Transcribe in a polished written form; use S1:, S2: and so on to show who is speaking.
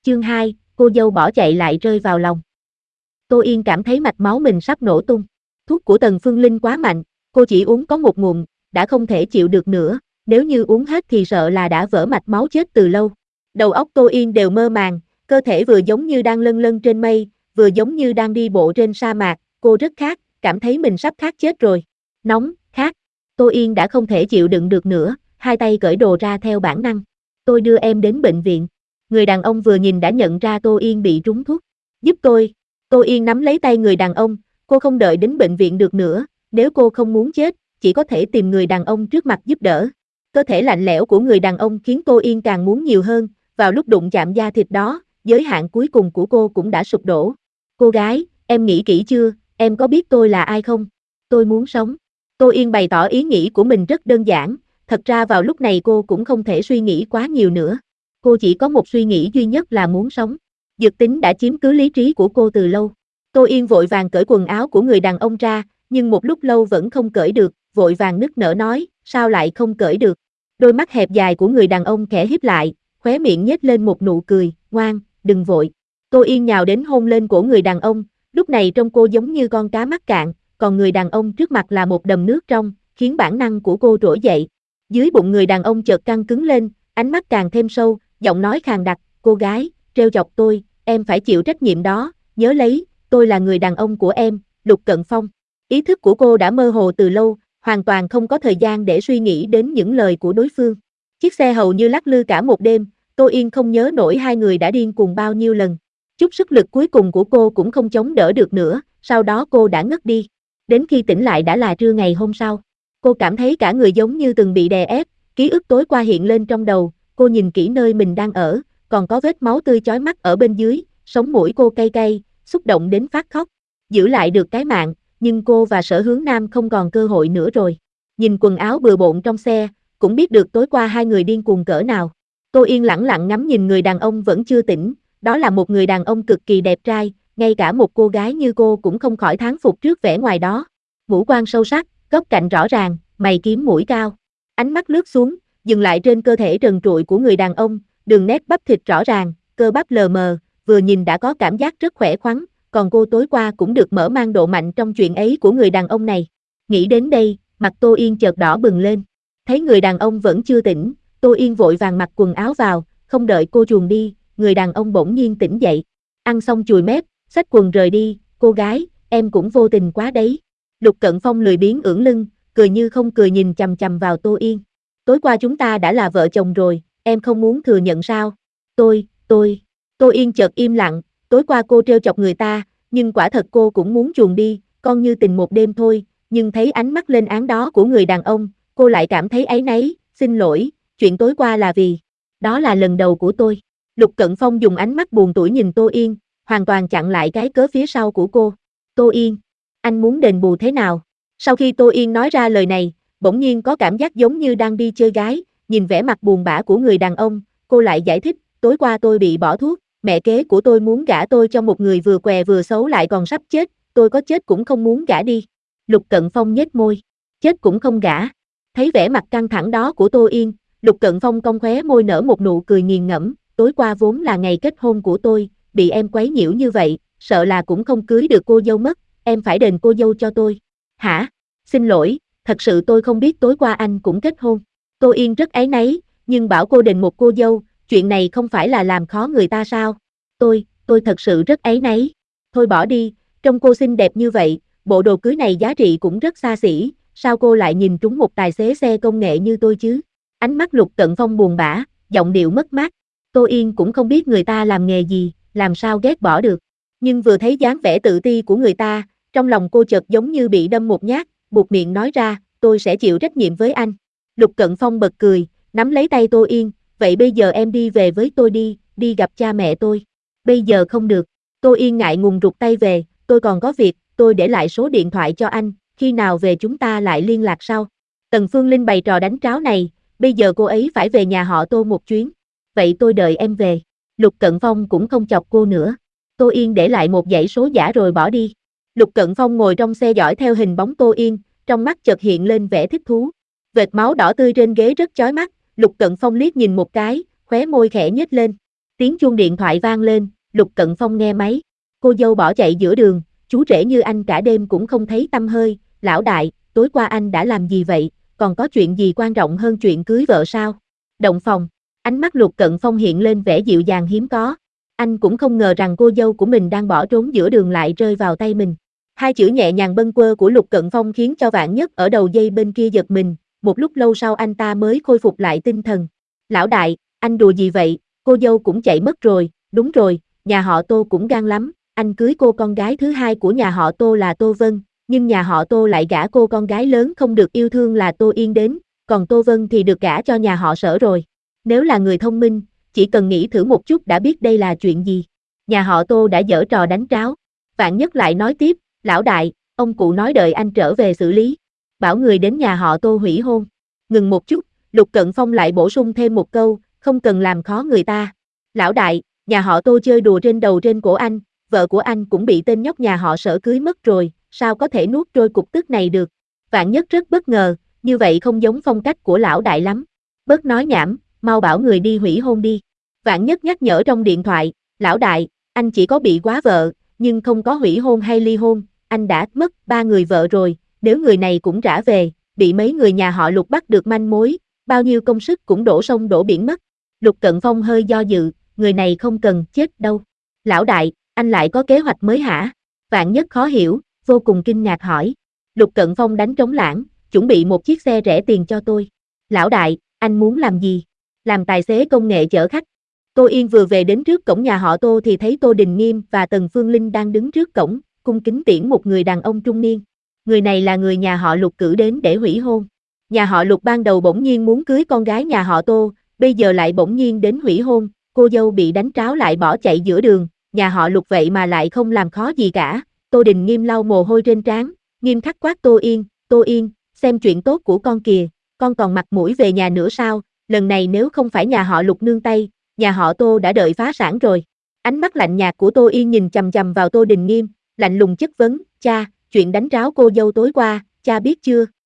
S1: Chương 2, cô dâu bỏ chạy lại rơi vào lòng. Tô Yên cảm thấy mạch máu mình sắp nổ tung. Thuốc của Tần Phương Linh quá mạnh, cô chỉ uống có một ngụm, đã không thể chịu được nữa, nếu như uống hết thì sợ là đã vỡ mạch máu chết từ lâu. Đầu óc Tô Yên đều mơ màng, cơ thể vừa giống như đang lâng lâng trên mây, vừa giống như đang đi bộ trên sa mạc, cô rất khát, cảm thấy mình sắp khát chết rồi. Nóng, khát. Tô Yên đã không thể chịu đựng được nữa, hai tay cởi đồ ra theo bản năng. Tôi đưa em đến bệnh viện. Người đàn ông vừa nhìn đã nhận ra Tô Yên bị trúng thuốc. Giúp tôi. Tô Yên nắm lấy tay người đàn ông, cô không đợi đến bệnh viện được nữa, nếu cô không muốn chết, chỉ có thể tìm người đàn ông trước mặt giúp đỡ. Cơ thể lạnh lẽo của người đàn ông khiến Tô Yên càng muốn nhiều hơn, vào lúc đụng chạm da thịt đó, giới hạn cuối cùng của cô cũng đã sụp đổ. Cô gái, em nghĩ kỹ chưa, em có biết tôi là ai không? Tôi muốn sống. Tô Yên bày tỏ ý nghĩ của mình rất đơn giản, thật ra vào lúc này cô cũng không thể suy nghĩ quá nhiều nữa. Cô chỉ có một suy nghĩ duy nhất là muốn sống. Dược tính đã chiếm cứ lý trí của cô từ lâu. Tô Yên vội vàng cởi quần áo của người đàn ông ra, nhưng một lúc lâu vẫn không cởi được, vội vàng nức nở nói, sao lại không cởi được? Đôi mắt hẹp dài của người đàn ông khẽ híp lại, khóe miệng nhếch lên một nụ cười, ngoan, đừng vội. Tô Yên nhào đến hôn lên cổ người đàn ông, lúc này trông cô giống như con cá mắc cạn, còn người đàn ông trước mặt là một đầm nước trong, khiến bản năng của cô trỗi dậy. Dưới bụng người đàn ông chợt căng cứng lên, ánh mắt càng thêm sâu, giọng nói khàn đặc, cô gái, trêu chọc tôi, em phải chịu trách nhiệm đó, nhớ lấy, tôi là người đàn ông của em, Lục Cận Phong. Ý thức của cô đã mơ hồ từ lâu, hoàn toàn không có thời gian để suy nghĩ đến những lời của đối phương. Chiếc xe hầu như lắc lư cả một đêm, Tô Yên không nhớ nổi hai người đã điên cuồng bao nhiêu lần. Chút sức lực cuối cùng của cô cũng không chống đỡ được nữa, sau đó cô đã ngất đi. Đến khi tỉnh lại đã là trưa ngày hôm sau. Cô cảm thấy cả người giống như từng bị đè ép, ký ức tối qua hiện lên trong đầu, cô nhìn kỹ nơi mình đang ở, còn có vết máu tươi chói mắt ở bên dưới, sống mũi cô cay cay, xúc động đến phát khóc. Giữ lại được cái mạng, nhưng cô và Sở Hướng Nam không còn cơ hội nữa rồi. Nhìn quần áo bừa bộn trong xe, cũng biết được tối qua hai người điên cuồng cỡ nào. Tô Yên lẳng lặng ngắm nhìn người đàn ông vẫn chưa tỉnh, đó là một người đàn ông cực kỳ đẹp trai, ngay cả một cô gái như cô cũng không khỏi thán phục trước vẻ ngoài đó. Ngũ quan sâu sắc, góc cạnh rõ ràng, mày kiếm mũi cao. Ánh mắt lướt xuống, dừng lại trên cơ thể trần trụi của người đàn ông, đường nét bắp thịt rõ ràng, cơ bắp lờ mờ, vừa nhìn đã có cảm giác rất khỏe khoắn, còn cô tối qua cũng được mở mang độ mạnh trong chuyện ấy của người đàn ông này. Nghĩ đến đây, mặt Tô Yên chợt đỏ bừng lên. Thấy người đàn ông vẫn chưa tỉnh, Tô Yên vội vàng mặc quần áo vào, không đợi cô chuồn đi, người đàn ông bỗng nhiên tỉnh dậy. Ăn xong chùi mép, xách quần rời đi, cô gái, em cũng vô tình quá đấy. Lục Cận Phong lười biếng ưỡn lưng, cười như không cười nhìn chằm chằm vào Tô Yên. Tối qua chúng ta đã là vợ chồng rồi, em không muốn thừa nhận sao? Tô Yên chợt im lặng, tối qua cô trêu chọc người ta, nhưng quả thật cô cũng muốn chuồn đi, con như tình một đêm thôi, nhưng thấy ánh mắt lên án đó của người đàn ông, cô lại cảm thấy áy náy, xin lỗi, chuyện tối qua là vì, đó là lần đầu của tôi. Lục Cận Phong dùng ánh mắt buồn tủi nhìn Tô Yên, hoàn toàn chặn lại cái cớ phía sau của cô. Tô Yên, anh muốn đền bù thế nào? Sau khi Tô Yên nói ra lời này, bỗng nhiên có cảm giác giống như đang đi chơi gái, nhìn vẻ mặt buồn bã của người đàn ông, cô lại giải thích, tối qua tôi bị bỏ thuốc, mẹ kế của tôi muốn gả tôi cho một người vừa què vừa xấu lại còn sắp chết, tôi có chết cũng không muốn gả đi. Lục Cận Phong nhếch môi, chết cũng không gả. Thấy vẻ mặt căng thẳng đó của Tô Yên, Lục Cận Phong cong khóe môi nở một nụ cười nghiền ngẫm, tối qua vốn là ngày kết hôn của tôi, bị em quấy nhiễu như vậy, sợ là cũng không cưới được cô dâu mất, em phải đền cô dâu cho tôi. Hả? Xin lỗi, thật sự tôi không biết tối qua anh cũng kết hôn. Tô Yên rất áy náy, nhưng bảo cô đền một cô dâu, chuyện này không phải là làm khó người ta sao? Tôi thật sự rất áy náy. Thôi bỏ đi, trông cô xinh đẹp như vậy, bộ đồ cưới này giá trị cũng rất xa xỉ, sao cô lại nhìn trúng một tài xế xe công nghệ như tôi chứ? Ánh mắt Lục Cận Phong buồn bã, giọng điệu mất mát. Tô Yên cũng không biết người ta làm nghề gì, làm sao ghét bỏ được. Nhưng vừa thấy dáng vẻ tự ti của người ta, trong lòng cô chợt giống như bị đâm một nhát, buột miệng nói ra, tôi sẽ chịu trách nhiệm với anh. Lục Cận Phong bật cười, nắm lấy tay Tô Yên, vậy bây giờ em đi về với tôi đi, đi gặp cha mẹ tôi. Bây giờ không được. Tô Yên ngại ngùng rụt tay về, tôi còn có việc, tôi để lại số điện thoại cho anh, khi nào về chúng ta lại liên lạc sau. Tần Phương Linh bày trò đánh tráo này, bây giờ cô ấy phải về nhà họ Tô một chuyến. Vậy tôi đợi em về. Lục Cận Phong cũng không chọc cô nữa. Tô Yên để lại một dãy số giả rồi bỏ đi. Lục Cận Phong ngồi trong xe dõi theo hình bóng Tô Yên, trong mắt chợt hiện lên vẻ thích thú. Vệt máu đỏ tươi trên ghế rất chói mắt, Lục Cận Phong liếc nhìn một cái, khóe môi khẽ nhếch lên. Tiếng chuông điện thoại vang lên, Lục Cận Phong nghe máy. Cô dâu bỏ chạy giữa đường, chú rể như anh cả đêm cũng không thấy tăm hơi. Lão đại, tối qua anh đã làm gì vậy, còn có chuyện gì quan trọng hơn chuyện cưới vợ sao? Động phòng, ánh mắt Lục Cận Phong hiện lên vẻ dịu dàng hiếm có. Anh cũng không ngờ rằng cô dâu của mình đang bỏ trốn giữa đường lại rơi vào tay mình. Hai chữ nhẹ nhàng bâng quơ của Lục Cận Phong khiến cho Vạn Nhất ở đầu dây bên kia giật mình, một lúc lâu sau anh ta mới khôi phục lại tinh thần. Lão đại, anh đùa gì vậy, cô dâu cũng chạy mất rồi, đúng rồi, nhà họ Tô cũng gan lắm, anh cưới cô con gái thứ hai của nhà họ Tô là Tô Vân, nhưng nhà họ Tô lại gả cô con gái lớn không được yêu thương là Tô Yên đến, còn Tô Vân thì được gả cho nhà họ Sở rồi. Nếu là người thông minh, chỉ cần nghĩ thử một chút đã biết đây là chuyện gì. Nhà họ Tô đã giở trò đánh tráo. Vạn Nhất lại nói tiếp, lão đại, ông cụ nói đợi anh trở về xử lý. Bảo người đến nhà họ Tô hủy hôn. Ngừng một chút, Lục Cận Phong lại bổ sung thêm một câu, không cần làm khó người ta. Lão đại, nhà họ Tô chơi đùa trên đầu trên cổ anh, vợ của anh cũng bị tên nhóc nhà họ Sở cưới mất rồi, sao có thể nuốt trôi cục tức này được. Vạn Nhất rất bất ngờ, như vậy không giống phong cách của lão đại lắm. Bớt nói nhảm, mau bảo người đi hủy hôn đi. Vạn Nhất nhắc nhở trong điện thoại, lão đại, anh chỉ có bị quá vợ, nhưng không có hủy hôn hay ly hôn, anh đã mất 3 người vợ rồi, nếu người này cũng rã về, bị mấy người nhà họ Lục bắt được manh mối, bao nhiêu công sức cũng đổ sông đổ biển mất. Lục Cận Phong hơi do dự, người này không cần chết đâu. Lão đại, anh lại có kế hoạch mới hả? Vạn Nhất khó hiểu, vô cùng kinh ngạc hỏi. Lục Cận Phong đánh trống lảng, chuẩn bị một chiếc xe rẻ tiền cho tôi. Lão đại, anh muốn làm gì? Làm tài xế công nghệ chở khách. Tô Yên vừa về đến trước cổng nhà họ Tô thì thấy Tô Đình Nghiêm và Tần Phương Linh đang đứng trước cổng, cung kính tiễn một người đàn ông trung niên. Người này là người nhà họ Lục cử đến để hủy hôn. Nhà họ Lục ban đầu bỗng nhiên muốn cưới con gái nhà họ Tô, bây giờ lại bỗng nhiên đến hủy hôn, cô dâu bị đánh tráo lại bỏ chạy giữa đường, nhà họ Lục vậy mà lại không làm khó gì cả. Tô Đình Nghiêm lau mồ hôi trên trán, nghiêm khắc quát Tô Yên, xem chuyện tốt của con kìa, con còn mặt mũi về nhà nữa sao, lần này nếu không phải nhà họ Lục nương tay, nhà họ Tô đã đợi phá sản rồi. Ánh mắt lạnh nhạt của Tô Yên nhìn chằm chằm vào Tô Đình Nghiêm, lạnh lùng chất vấn, cha, chuyện đánh tráo cô dâu tối qua, cha biết chưa?